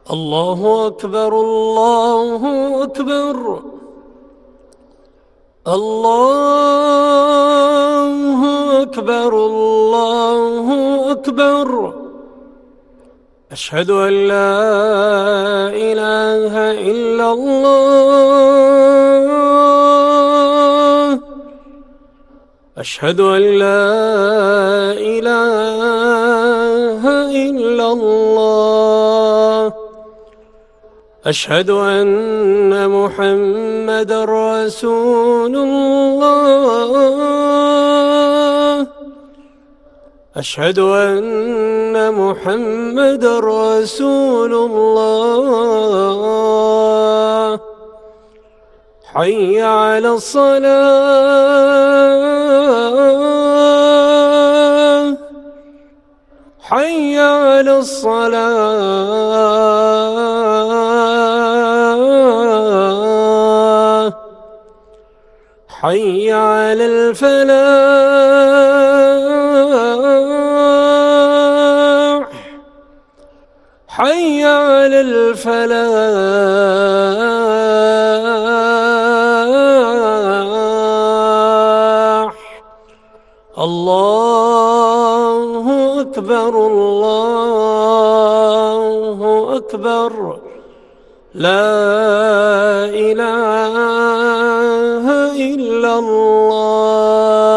الله أكبر الله أكبر الله أكبر الله أكبر. أشهد أن لا إله إلا الله. أشهد أن لا إله إلا الله. أشهد أن محمدًا رسول الله. أشهد أن محمدًا رسول الله. حي على الصلاة. حي على الصلاة. حي على الفلاح. حي على الفلاح. الله أكبر الله أكبر. لا إله إلا الله.